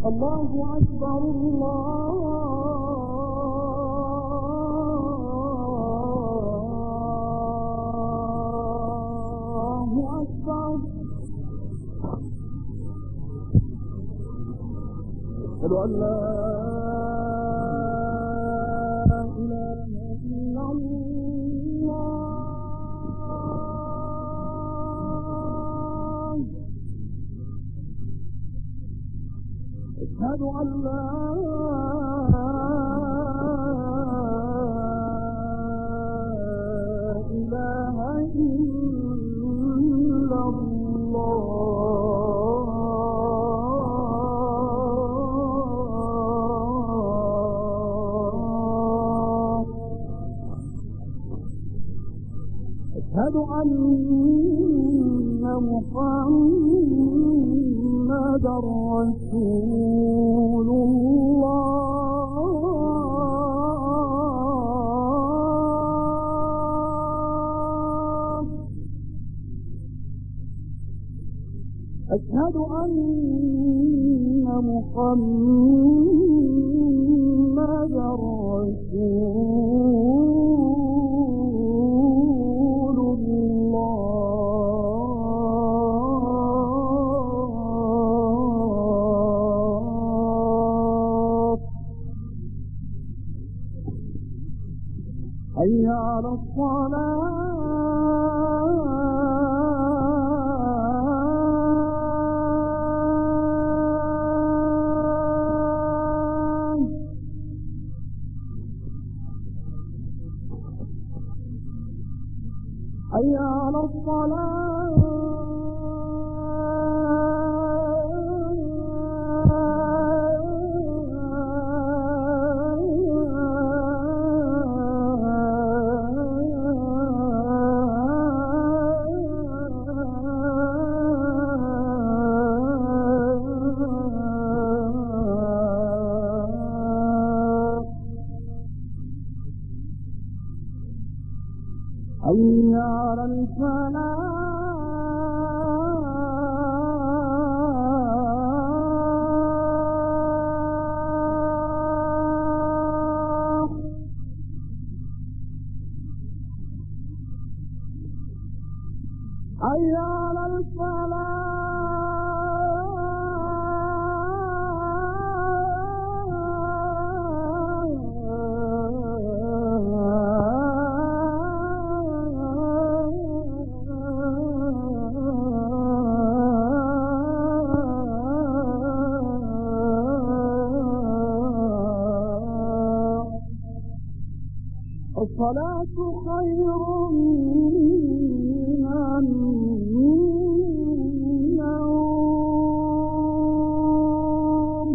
الله أكبر الله أكبر. أشهد أن لا إله إلا الله. أشهد أن لا إله إلا الله. أشهد أن محمدا رسول الله. أشهد أن محمدا رسول الله. حي على الصلاة. حي على الصلاة. حي على الفلاح. حي على الفلاح. الصلاة خير من النوم.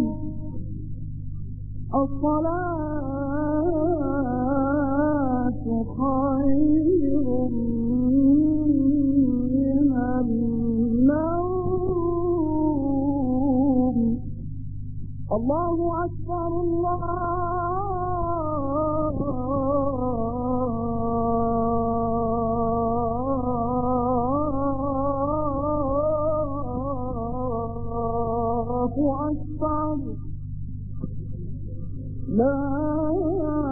الصلاة خير من النوم. الله أكبر الله أكبر. لا